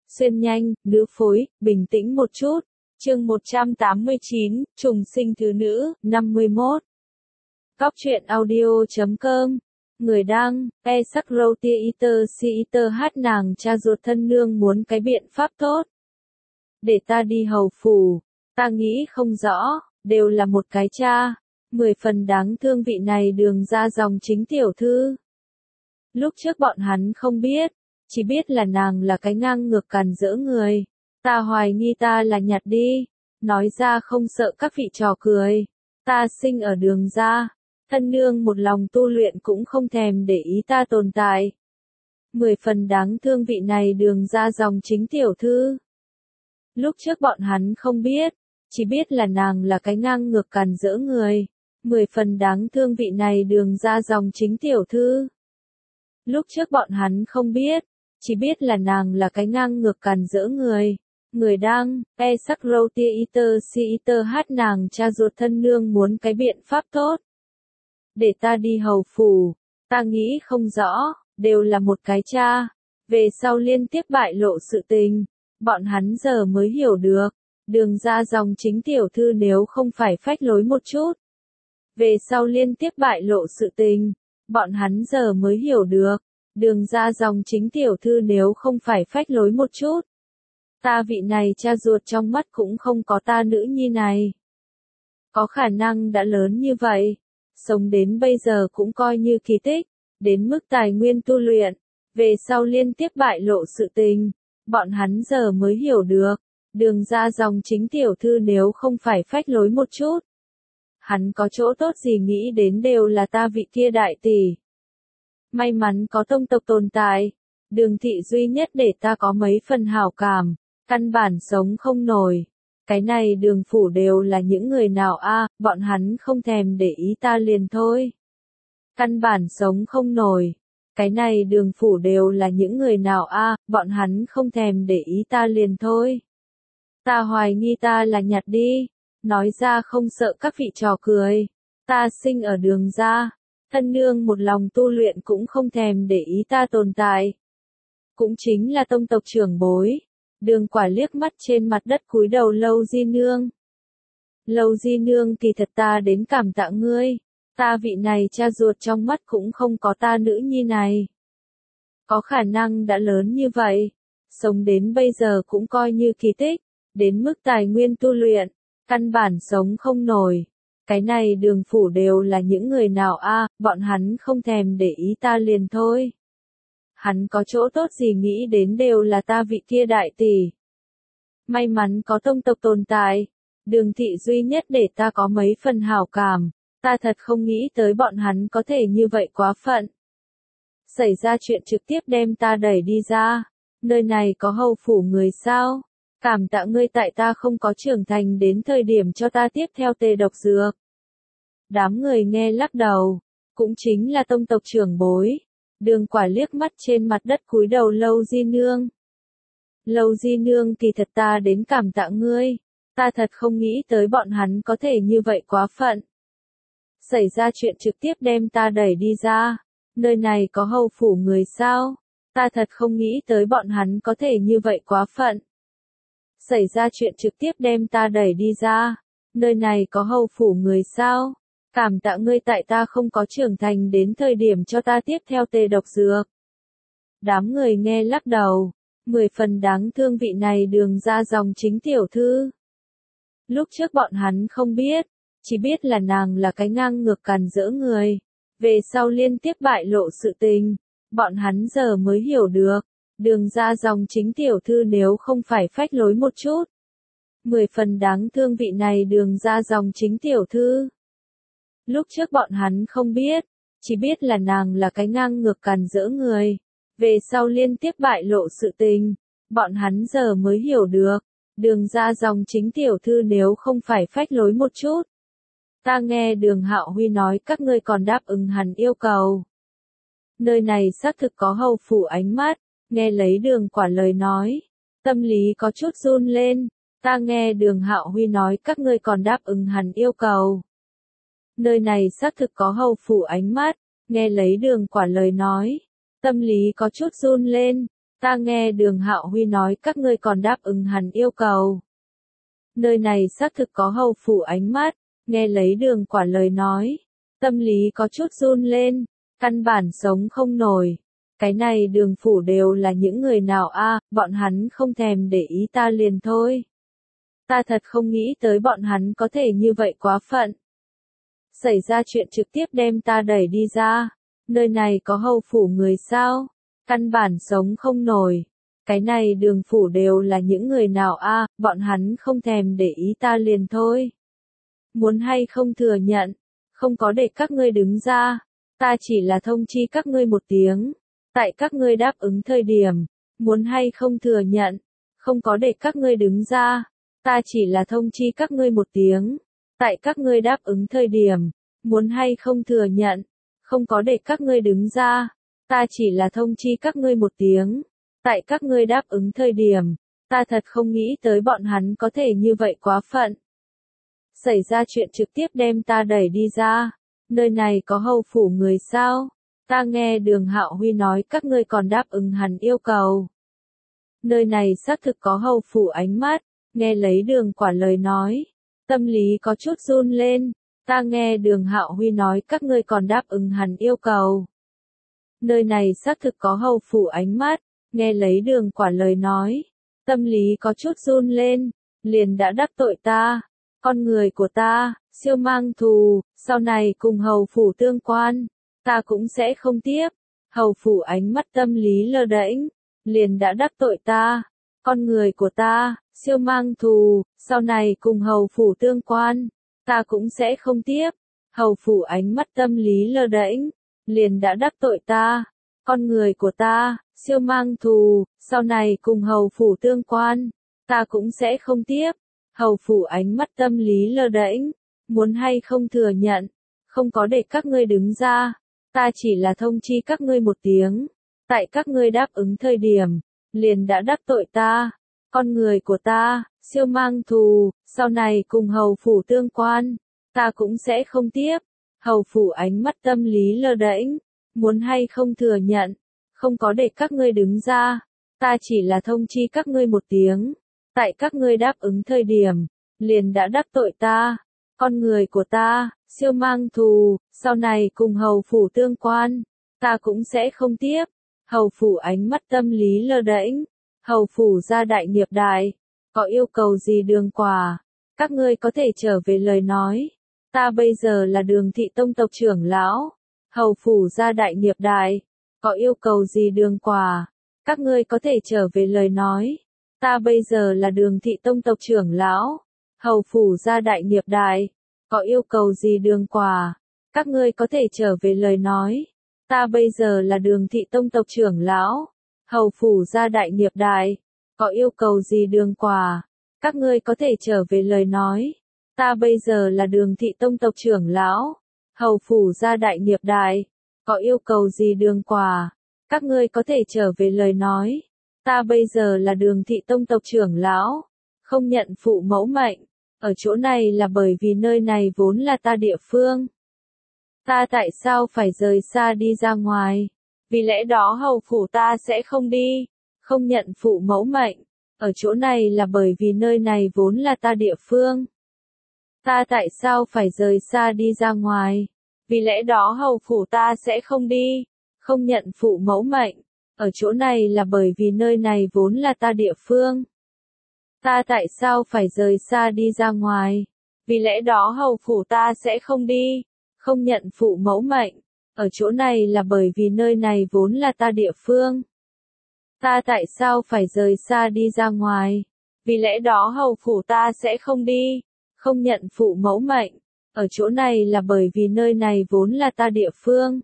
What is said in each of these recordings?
xuyên nhanh, nữ phối, bình tĩnh một chút. Chương 189, trùng sinh thứ nữ, 51. Góc truyện audio.com. Người đăng, sắc râu tia hát nàng cha ruột thân nương muốn cái biện pháp tốt. Để ta đi hầu phủ, ta nghĩ không rõ, đều là một cái cha. 10 phần đáng thương vị này đường ra dòng chính tiểu thư. Lúc trước bọn hắn không biết, chỉ biết là nàng là cái ngang ngược càn rỡ người. Ta hoài nghi ta là nhặt đi, nói ra không sợ các vị trò cười. Ta sinh ở đường ra, thân nương một lòng tu luyện cũng không thèm để ý ta tồn tại. 10 phần đáng thương vị này đường ra dòng chính tiểu thư. Lúc trước bọn hắn không biết, chỉ biết là nàng là cái ngang ngược càn rỡ người. 10 phần đáng thương vị này đường ra dòng chính tiểu thư. Lúc trước bọn hắn không biết, chỉ biết là nàng là cái ngang ngược càn rỡ người. Người đăng, sắc râu tia hát nàng cha ruột thân nương muốn cái biện pháp tốt. Để ta đi hầu phủ, ta nghĩ không rõ, đều là một cái cha. Về sau liên tiếp bại lộ sự tình, bọn hắn giờ mới hiểu được, đường ra dòng chính tiểu thư nếu không phải phách lối một chút. Về sau liên tiếp bại lộ sự tình, bọn hắn giờ mới hiểu được, đường ra dòng chính tiểu thư nếu không phải phách lối một chút. Ta vị này cha ruột trong mắt cũng không có ta nữ nhi này. Có khả năng đã lớn như vậy, sống đến bây giờ cũng coi như kỳ tích, đến mức tài nguyên tu luyện, về sau liên tiếp bại lộ sự tình, bọn hắn giờ mới hiểu được, đường ra dòng chính tiểu thư nếu không phải phách lối một chút. Hắn có chỗ tốt gì nghĩ đến đều là ta vị kia đại tỷ. May mắn có tông tộc tồn tại, đường thị duy nhất để ta có mấy phần hảo cảm, căn bản sống không nổi. Cái này đường phủ đều là những người nào a, bọn hắn không thèm để ý ta liền thôi. Căn bản sống không nổi. Cái này đường phủ đều là những người nào a, bọn hắn không thèm để ý ta liền thôi. Ta hoài nghi ta là nhặt đi, nói ra không sợ các vị trò cười. Ta sinh ở đường ra, thân nương một lòng tu luyện cũng không thèm để ý ta tồn tại. Cũng chính là tông tộc trưởng bối. Đường Quả liếc mắt trên mặt đất cúi đầu Lâu Di Nương. Lâu Di Nương kỳ thật ta đến cảm tạ ngươi, ta vị này cha ruột trong mắt cũng không có ta nữ nhi này. Có khả năng đã lớn như vậy, sống đến bây giờ cũng coi như kỳ tích, đến mức tài nguyên tu luyện, căn bản sống không nổi. Cái này đường phủ đều là những người nào a, bọn hắn không thèm để ý ta liền thôi. Hắn có chỗ tốt gì nghĩ đến đều là ta vị kia đại tỷ. May mắn có tông tộc tồn tại, đường thị duy nhất để ta có mấy phần hảo cảm, ta thật không nghĩ tới bọn hắn có thể như vậy quá phận. Xảy ra chuyện trực tiếp đem ta đẩy đi ra, nơi này có hầu phủ người sao? Cảm tạ ngươi tại ta không có trưởng thành đến thời điểm cho ta tiếp theo tê độc dược. Đám người nghe lắc đầu, cũng chính là tông tộc trưởng bối. Đường Quả liếc mắt trên mặt đất cúi đầu Lâu Di Nương. Lâu Di Nương kỳ thật ta đến cảm tạ ngươi, ta thật không nghĩ tới bọn hắn có thể như vậy quá phận. Xảy ra chuyện trực tiếp đem ta đẩy đi ra, nơi này có hầu phủ người sao, ta thật không nghĩ tới bọn hắn có thể như vậy quá phận. Xảy ra chuyện trực tiếp đem ta đẩy đi ra, nơi này có hầu phủ người sao. Cảm tạ ngươi tại ta không có trưởng thành đến thời điểm cho ta tiếp theo tê độc dược. Đám người nghe lắc đầu, 10 phần đáng thương vị này đường ra dòng chính tiểu thư. Lúc trước bọn hắn không biết, chỉ biết là nàng là cái ngang ngược càn rỡ người. Về sau liên tiếp bại lộ sự tình, bọn hắn giờ mới hiểu được, đường ra dòng chính tiểu thư nếu không phải phách lối một chút. 10 phần đáng thương vị này đường ra dòng chính tiểu thư. Lúc trước bọn hắn không biết, chỉ biết là nàng là cái ngang ngược càn rỡ người. Về sau liên tiếp bại lộ sự tình, bọn hắn giờ mới hiểu được, đường ra dòng chính tiểu thư nếu không phải phách lối một chút. Ta nghe đường Hạo Huy nói các ngươi còn đáp ứng hắn yêu cầu. Nơi này xác thực có hầu phủ ánh mắt, nghe lấy đường Quả lời nói. Tâm lý có chút run lên, ta nghe đường Hạo Huy nói các ngươi còn đáp ứng hắn yêu cầu. Nơi này xác thực có hầu phủ ánh mắt, nghe lấy đường Quả lời nói. Tâm lý có chút run lên, Ta nghe Đường Hạo Huy nói các ngươi còn đáp ứng hắn yêu cầu. Nơi này xác thực có hầu phủ ánh mắt, nghe lấy Đường Quản lời nói. Tâm lý có chút run lên, căn bản sống không nổi. Cái này Đường phủ đều là những người nào a, bọn hắn không thèm để ý ta liền thôi. Ta thật không nghĩ tới bọn hắn có thể như vậy quá phận. Xảy ra chuyện trực tiếp đem ta đẩy đi ra. Nơi này có hầu phủ người sao? Căn bản sống không nổi. Cái này Đường phủ đều là những người nào a, bọn hắn không thèm để ý ta liền thôi. Muốn hay không thừa nhận, không có để các ngươi đứng ra. Ta chỉ là thông chi các ngươi một tiếng. Tại các ngươi đáp ứng thời điểm, muốn hay không thừa nhận, không có để các ngươi đứng ra. Ta chỉ là thông chi các ngươi một tiếng. Tại các ngươi đáp ứng thời điểm, muốn hay không thừa nhận, không có để các ngươi đứng ra. Ta chỉ là thông chi các ngươi một tiếng. Tại các ngươi đáp ứng thời điểm, ta thật không nghĩ tới bọn hắn có thể như vậy quá phận. Xảy ra chuyện trực tiếp đem ta đẩy đi ra. Nơi này có hầu phủ người sao? Ta nghe Đường Hạo Huy nói các ngươi còn đáp ứng hắn yêu cầu. Nơi này xác thực có hầu phủ ánh mắt, nghe lấy Đường Quản lời nói. Tâm lý có chút run lên, ta nghe Đường Hạo Huy nói các ngươi còn đáp ứng hắn yêu cầu. Nơi này xác thực có hầu phủ ánh mắt, nghe lấy Đường Quản lời nói. Tâm lý có chút run lên, liền đã đắc tội ta. Con người của ta, siêu mang thù, sau này cùng hầu phủ tương quan, ta cũng sẽ không tiếp. Hầu phủ ánh mắt tâm lý lơ đễnh, liền đã đắc tội ta. Con người của ta, siêu mang thù, sau này cùng hầu phủ tương quan, ta cũng sẽ không tiếp. Hầu phủ ánh mắt tâm lý lơ đễnh, liền đã đắc tội ta. Con người của ta, siêu mang thù, sau này cùng hầu phủ tương quan, ta cũng sẽ không tiếp. Hầu phủ ánh mắt tâm lý lơ đễnh, muốn hay không thừa nhận, không có để các ngươi đứng ra. Ta chỉ là thông chi các ngươi một tiếng. Tại các ngươi đáp ứng thời điểm, liền đã đắc tội ta. Con người của ta, siêu mang thù, sau này cùng hầu phủ tương quan, ta cũng sẽ không tiếp. Hầu phủ ánh mắt tâm lý lơ đễnh, muốn hay không thừa nhận, không có để các ngươi đứng ra. Ta chỉ là thông chi các ngươi một tiếng. Tại các ngươi đáp ứng thời điểm, liền đã đắc tội ta. Con người của ta, siêu mang thù, sau này cùng hầu phủ tương quan, ta cũng sẽ không tiếp. Hầu phủ ánh mắt tâm lý lơ đễnh, hầu phủ gia đại nghiệp đại, có yêu cầu gì Đường Quả, các ngươi có thể trở về lời nói. Ta bây giờ là Đường thị tông tộc trưởng lão, hầu phủ gia đại nghiệp đại, có yêu cầu gì Đường Quả, các ngươi có thể trở về lời nói. Ta bây giờ là Đường thị tông tộc trưởng lão, hầu phủ gia đại nghiệp đại, có yêu cầu gì Đường Quả, các ngươi có thể trở về lời nói. Ta bây giờ là Đường thị tông tộc trưởng lão, hầu phủ gia đại nghiệp đại, có yêu cầu gì Đường Quả, các ngươi có thể trở về lời nói. Ta bây giờ là Đường thị tông tộc trưởng lão, hầu phủ gia đại nghiệp đại, có yêu cầu gì Đường Quả, các ngươi có thể trở về lời nói. Ta bây giờ là Đường thị tông tộc trưởng lão, không nhận phụ mẫu mệnh, ở chỗ này là bởi vì nơi này vốn là ta địa phương. Ta tại sao phải rời xa đi ra ngoài? Vì lẽ đó hầu phủ ta sẽ không đi, không nhận phụ mẫu mệnh, ở chỗ này là bởi vì nơi này vốn là ta địa phương. Ta tại sao phải rời xa đi ra ngoài? Vì lẽ đó hầu phủ ta sẽ không đi, không nhận phụ mẫu mệnh. Ở chỗ này là bởi vì nơi này vốn là ta địa phương. Ta tại sao phải rời xa đi ra ngoài? Vì lẽ đó hầu phủ ta sẽ không đi, không nhận phụ mẫu mệnh. Ở chỗ này là bởi vì nơi này vốn là ta địa phương. Ta tại sao phải rời xa đi ra ngoài? Vì lẽ đó hầu phủ ta sẽ không đi, không nhận phụ mẫu mệnh. Ở chỗ này là bởi vì nơi này vốn là ta địa phương.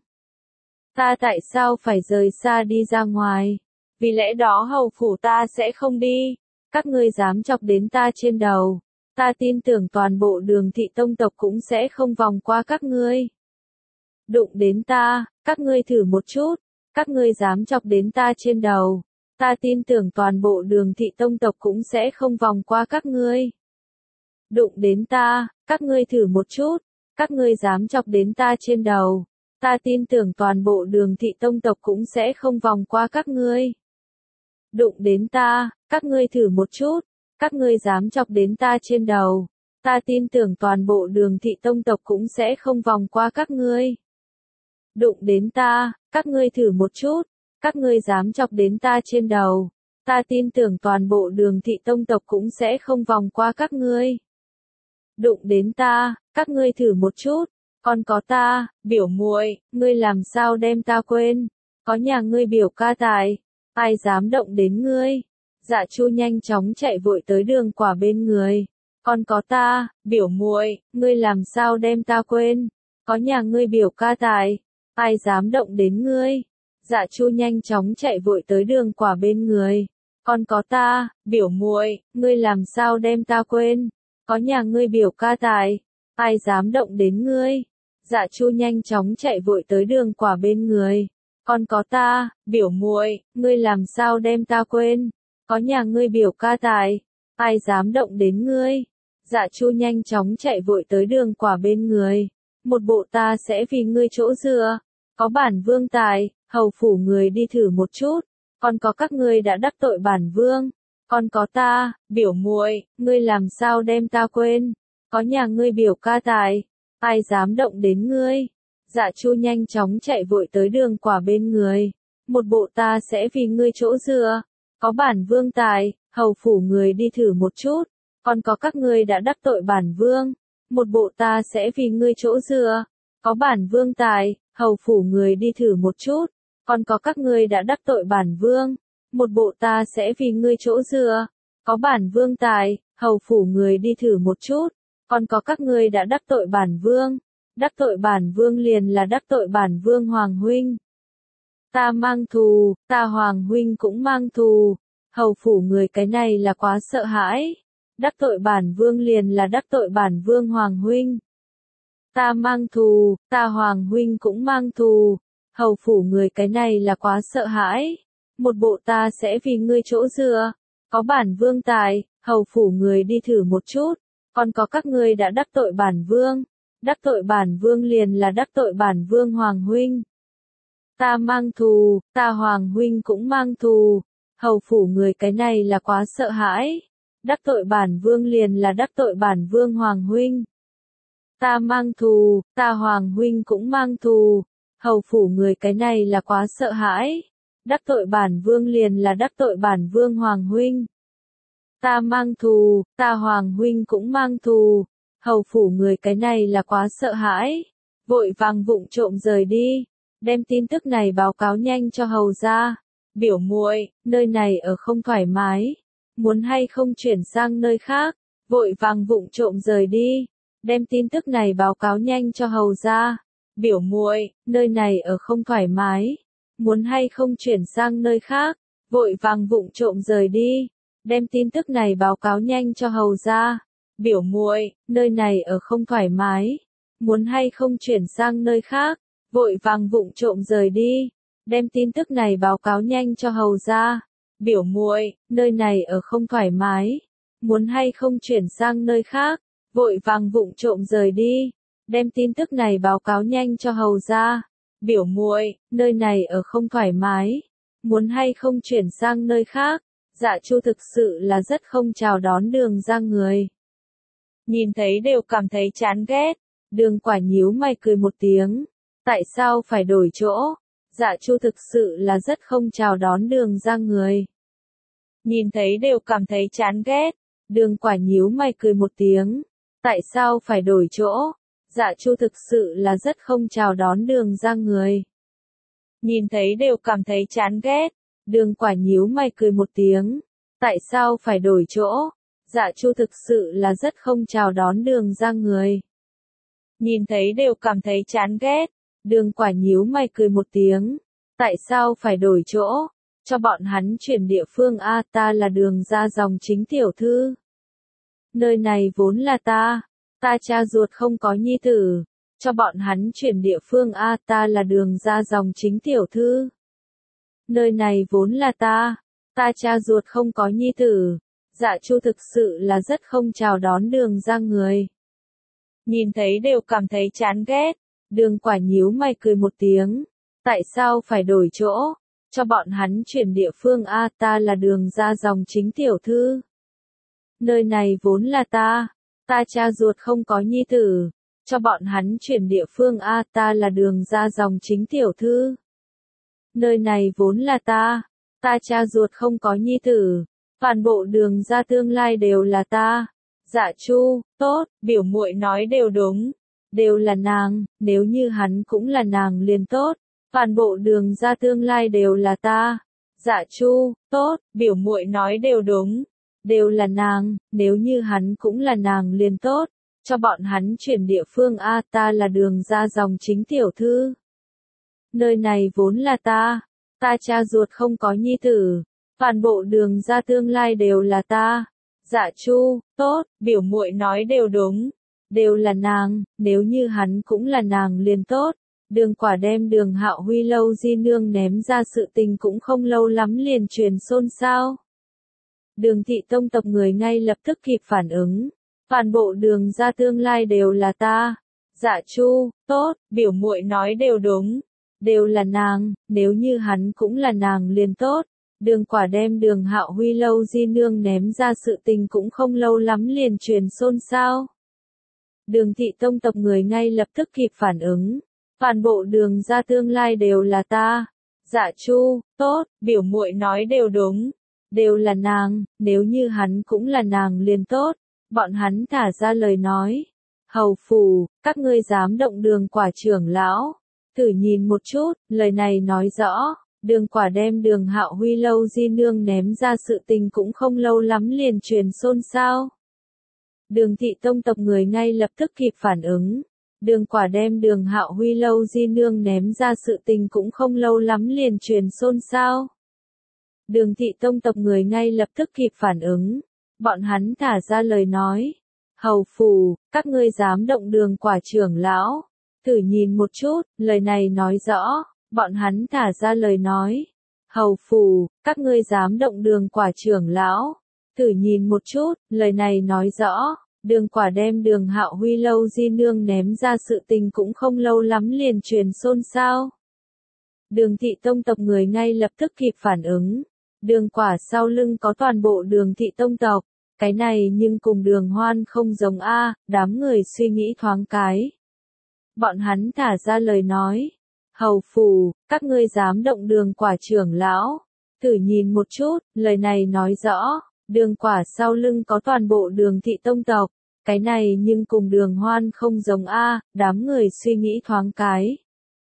Ta tại sao phải rời xa đi ra ngoài? Vì lẽ đó hầu phủ ta sẽ không đi. Các ngươi dám chọc đến ta trên đầu. Ta tin tưởng toàn bộ Đường thị tông tộc cũng sẽ không vòng qua các ngươi. Đụng đến ta, các ngươi thử một chút. Các ngươi dám chọc đến ta trên đầu. Ta tin tưởng toàn bộ Đường thị tông tộc cũng sẽ không vòng qua các ngươi. Đụng đến ta, các ngươi thử một chút. Các ngươi dám chọc đến ta trên đầu. Ta tin tưởng toàn bộ Đường thị tông tộc cũng sẽ không vòng qua các ngươi. Đụng đến ta, các ngươi thử một chút, các ngươi dám chọc đến ta trên đầu. Ta tin tưởng toàn bộ Đường thị tông tộc cũng sẽ không vòng qua các ngươi. Đụng đến ta, các ngươi thử một chút, các ngươi dám chọc đến ta trên đầu. Ta tin tưởng toàn bộ Đường thị tông tộc cũng sẽ không vòng qua các ngươi. Đụng đến ta, các ngươi thử một chút, còn có ta, biểu muội, ngươi làm sao đem ta quên? Có nhà ngươi biểu ca tài, ai dám động đến ngươi? Dạ Chu nhanh chóng chạy vội tới Đường Quả bên người. Còn có ta, biểu muội, ngươi làm sao đem ta quên? Có nhà ngươi biểu ca tài, ai dám động đến ngươi? Dạ Chu nhanh chóng chạy vội tới Đường Quả bên người. Còn có ta, biểu muội, ngươi làm sao đem ta quên? Có nhà ngươi biểu ca tài, ai dám động đến ngươi? Dạ Chu nhanh chóng chạy vội tới Đường Quả bên người. Còn có ta, biểu muội, ngươi làm sao đem ta quên? Có nhà ngươi biểu ca tài, ai dám động đến ngươi? Dạ Chu nhanh chóng chạy vội tới Đường Quả bên người. Một bộ ta sẽ vì ngươi chỗ dựa. Có bản vương tài, hầu phủ người đi thử một chút. Còn có các ngươi đã đắc tội bản vương. Còn có ta, biểu muội, ngươi làm sao đem ta quên? Có nhà ngươi biểu ca tài, ai dám động đến ngươi? Dạ Chu nhanh chóng chạy vội tới Đường Quả bên người. Một bộ ta sẽ vì ngươi chỗ dựa. Có bản vương tài, hầu phủ người đi thử một chút. Còn có các ngươi đã đắc tội bản vương. Một bộ ta sẽ vì ngươi chỗ dựa. Có bản vương tài, hầu phủ người đi thử một chút. Còn có các ngươi đã đắc tội bản vương. Một bộ ta sẽ vì ngươi chỗ dựa. Có bản vương tài, hầu phủ người đi thử một chút. Còn có các ngươi đã đắc tội bản vương. Đắc tội bản vương liền là đắc tội bản vương Hoàng huynh. Ta mang thù, ta Hoàng huynh cũng mang thù. Hầu phủ người cái này là quá sợ hãi. Đắc tội bản vương liền là đắc tội bản vương Hoàng huynh. Ta mang thù, ta Hoàng huynh cũng mang thù. Hầu phủ người cái này là quá sợ hãi. Một bộ ta sẽ vì ngươi chỗ dựa. Có bản vương tài, hầu phủ người đi thử một chút. Còn có các ngươi đã đắc tội bản vương. Đắc tội bản vương liền là đắc tội bản vương Hoàng huynh. Ta mang thù, ta Hoàng huynh cũng mang thù. Hầu phủ người cái này là quá sợ hãi. Đắc tội bản vương liền là đắc tội bản vương Hoàng huynh. Ta mang thù, ta Hoàng huynh cũng mang thù. Hầu phủ người cái này là quá sợ hãi. Đắc tội bản vương liền là đắc tội bản vương Hoàng huynh. Ta mang thù, ta Hoàng huynh cũng mang thù. Hầu phủ người cái này là quá sợ hãi. Vội vàng vụng trộm rời đi. Đem tin tức này báo cáo nhanh cho hầu gia. Biểu muội, nơi này ở không thoải mái. Muốn hay không chuyển sang nơi khác. Vội vàng vụng trộm rời đi. Đem tin tức này báo cáo nhanh cho hầu gia. Biểu muội, nơi này ở không thoải mái. Muốn hay không chuyển sang nơi khác. Vội vàng vụng trộm rời đi. Đem tin tức này báo cáo nhanh cho hầu gia. Biểu muội, nơi này ở không thoải mái. Muốn hay không chuyển sang nơi khác. Vội vàng vụng trộm rời đi. Đem tin tức này báo cáo nhanh cho hầu gia. Biểu muội, nơi này ở không thoải mái. Muốn hay không chuyển sang nơi khác. Vội vàng vụng trộm rời đi. Đem tin tức này báo cáo nhanh cho hầu gia. Biểu muội, nơi này ở không thoải mái. Muốn hay không chuyển sang nơi khác. Dạ Chu thực sự là rất không chào đón Đường ra người. Nhìn thấy đều cảm thấy chán ghét. Đường Quả nhíu mày cười một tiếng. Tại sao phải đổi chỗ? Dạ Chu thực sự là rất không chào đón Đường ra người. Nhìn thấy đều cảm thấy chán ghét. Đường Quả nhíu mày cười một tiếng. Tại sao phải đổi chỗ? Dạ Chu thực sự là rất không chào đón Đường ra người. Nhìn thấy đều cảm thấy chán ghét. Đường Quả nhíu mày cười một tiếng. Tại sao phải đổi chỗ? Dạ Chu thực sự là rất không chào đón Đường ra người. Nhìn thấy đều cảm thấy chán ghét. Đường Quả nhíu mày cười một tiếng. Tại sao phải đổi chỗ? Cho bọn hắn chuyển địa phương a, ta là Đường ra dòng chính tiểu thư. Nơi này vốn là ta cha ruột không có nhi tử. Cho bọn hắn chuyển địa phương a, ta là Đường ra dòng chính tiểu thư. Nơi này vốn là ta cha ruột không có nhi tử. Dạ Chu thực sự là rất không chào đón Đường ra người. Nhìn thấy đều cảm thấy chán ghét. Đường Quả nhíu mày cười một tiếng. Tại sao phải đổi chỗ? cho bọn hắn chuyển địa phương a, ta là Đường ra dòng chính tiểu thư. Nơi này vốn là ta cha ruột không có nhi tử, cho bọn hắn chuyển địa phương a, ta là Đường ra dòng chính tiểu thư. Nơi này vốn là ta cha ruột không có nhi tử, toàn bộ Đường ra tương lai đều là ta. Dạ Chu, tốt, biểu muội nói đều đúng, đều là nàng, nếu như hắn cũng là nàng liền tốt, toàn bộ Đường ra tương lai đều là ta. Dạ Chu, tốt, biểu muội nói đều đúng, đều là nàng, nếu như hắn cũng là nàng liền tốt, cho bọn hắn chuyển địa phương a, ta là Đường ra dòng chính tiểu thư. Nơi này vốn là ta cha ruột không có nhi tử, toàn bộ Đường ra tương lai đều là ta. Dạ Chu, tốt, biểu muội nói đều đúng, đều là nàng, nếu như hắn cũng là nàng liền tốt. Đường Quả đem Đường Hạo Huy lâu di nương ném ra sự tình cũng không lâu lắm liền truyền xôn xao. Đường thị tông tộc người ngay lập tức kịp phản ứng, toàn bộ Đường ra tương lai đều là ta. Dạ Chu, tốt, biểu muội nói đều đúng, đều là nàng, nếu như hắn cũng là nàng liền tốt. Đường Quả đem Đường Hạo Huy lâu di nương ném ra sự tình cũng không lâu lắm liền truyền xôn xao. Đường thị tông tộc người ngay lập tức kịp phản ứng, toàn bộ Đường ra tương lai đều là ta. Dạ Chu, tốt, biểu muội nói đều đúng, đều là nàng, nếu như hắn cũng là nàng liền tốt. Bọn hắn thả ra lời nói, hầu phủ, các ngươi dám động Đường Quả trưởng lão, thử nhìn một chút, lời này nói rõ. Đường Quả đem Đường Hạo Huy lâu di nương ném ra sự tình cũng không lâu lắm liền truyền xôn xao. Đường thị tông tộc người ngay lập tức kịp phản ứng, Đường Quả đem Đường Hạo Huy lâu di nương ném ra sự tình cũng không lâu lắm liền truyền xôn xao. Đường thị tông tộc người ngay lập tức kịp phản ứng, bọn hắn thả ra lời nói, hầu phủ, các ngươi dám động Đường Quả trưởng lão, thử nhìn một chút, lời này nói rõ. Bọn hắn thả ra lời nói, hầu phủ, các ngươi dám động Đường Quả trưởng lão, thử nhìn một chút, lời này nói rõ. Đường Quả đem Đường Hạo Huy lâu di nương ném ra sự tình cũng không lâu lắm liền truyền xôn xao. Đường thị tông tộc người ngay lập tức kịp phản ứng, Đường Quả sau lưng có toàn bộ Đường thị tông tộc, cái này nhưng cùng Đường Hoan không giống a, đám người suy nghĩ thoáng cái. Bọn hắn thả ra lời nói, hầu phủ, các ngươi dám động Đường Quả trưởng lão, thử nhìn một chút, lời này nói rõ. Đường Quả sau lưng có toàn bộ Đường thị tông tộc, cái này nhưng cùng Đường Hoan không giống a, đám người suy nghĩ thoáng cái.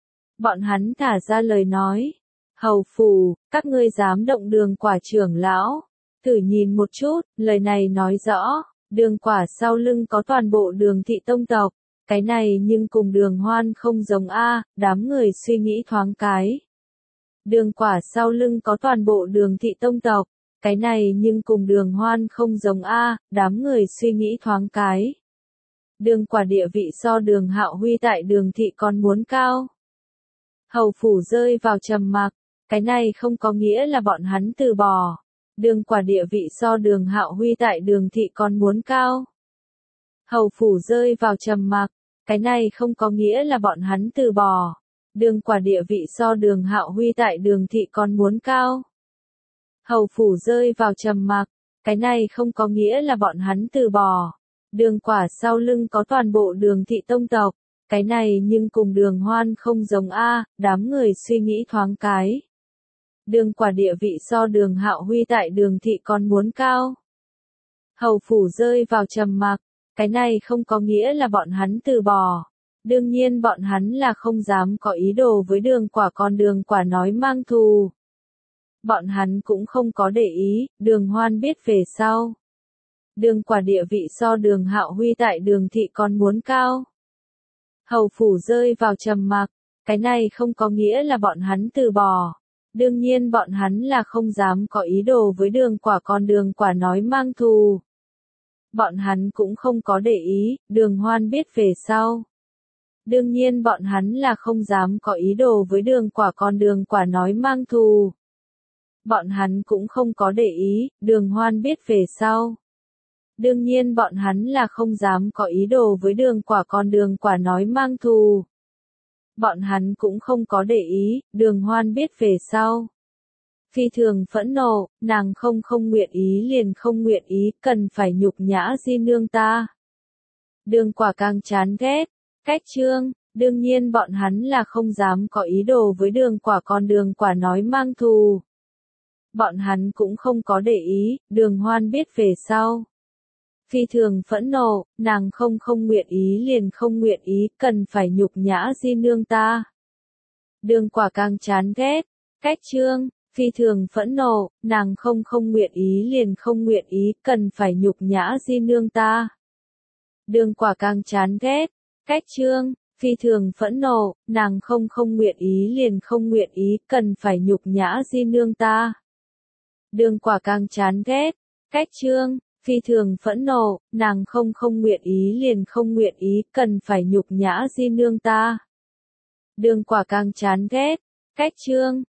Bọn hắn thả ra lời nói, hầu phủ, các ngươi dám động Đường Quả trưởng lão, thử nhìn một chút, lời này nói rõ. Đường Quả sau lưng có toàn bộ Đường thị tông tộc, cái này nhưng cùng Đường Hoan không giống a, đám người suy nghĩ thoáng cái. Đường Quả sau lưng có toàn bộ Đường thị tông tộc, cái này nhưng cùng Đường Hoan không giống a, đám người suy nghĩ thoáng cái. Đường Quả địa vị so Đường Hạo Huy tại Đường thị còn muốn cao. Hầu phủ rơi vào trầm mặc, cái này không có nghĩa là bọn hắn từ bỏ. Đường Quả địa vị so Đường Hạo Huy tại Đường thị còn muốn cao. Hầu phủ rơi vào trầm mặc, cái này không có nghĩa là bọn hắn từ bỏ. Đường Quả địa vị so Đường Hạo Huy tại Đường thị còn muốn cao. Hầu phủ rơi vào trầm mặc, cái này không có nghĩa là bọn hắn từ bỏ. Đường Quả sau lưng có toàn bộ Đường thị tông tộc, cái này nhưng cùng Đường Hoan không giống a, đám người suy nghĩ thoáng cái. Đường Quả địa vị so Đường Hạo Huy tại Đường thị còn muốn cao. Hầu phủ rơi vào trầm mặc, cái này không có nghĩa là bọn hắn từ bỏ. Đương nhiên bọn hắn là không dám có ý đồ với Đường Quả, còn Đường Quả nói mang thù. Bọn hắn cũng không có để ý, Đường Hoan biết về sau. Đường Quả địa vị so Đường Hạo Huy tại Đường thị còn muốn cao. Hầu phủ rơi vào trầm mặc, cái này không có nghĩa là bọn hắn từ bỏ. Đương nhiên bọn hắn là không dám có ý đồ với Đường Quả, còn Đường Quả nói mang thù. Bọn hắn cũng không có để ý, Đường Hoan biết về sau. Đương nhiên bọn hắn là không dám có ý đồ với Đường Quả, còn Đường Quả nói mang thù. Bọn hắn cũng không có để ý, Đường Hoan biết về sau. Đương nhiên bọn hắn là không dám có ý đồ với Đường Quả, còn Đường Quả nói mang thù. Bọn hắn cũng không có để ý, Đường Hoan biết về sau. phi thường phẫn nộ, nàng không nguyện ý liền không nguyện ý, cần phải nhục nhã di nương ta. Đường Quả càng chán ghét, cách Trương, đương nhiên bọn hắn là không dám có ý đồ với Đường Quả, còn Đường Quả nói mang thù. Bọn hắn cũng không có để ý, Đường Hoan biết về sau. Phi thường phẫn nộ, nàng không nguyện ý liền không nguyện ý, cần phải nhục nhã di nương ta. Đường Quả càng chán ghét, cách Trương, phi thường phẫn nộ, nàng không nguyện ý liền không nguyện ý, cần phải nhục nhã di nương ta. Đường Quả càng chán ghét, cách Trương, phi thường phẫn nộ, nàng không nguyện ý liền không nguyện ý, cần phải nhục nhã di nương ta. Đường Quả càng chán ghét, cách Trương, phi thường phẫn nộ, nàng không nguyện ý liền không nguyện ý, cần phải nhục nhã di nương ta. Đường Quả càng chán ghét, cách Trương,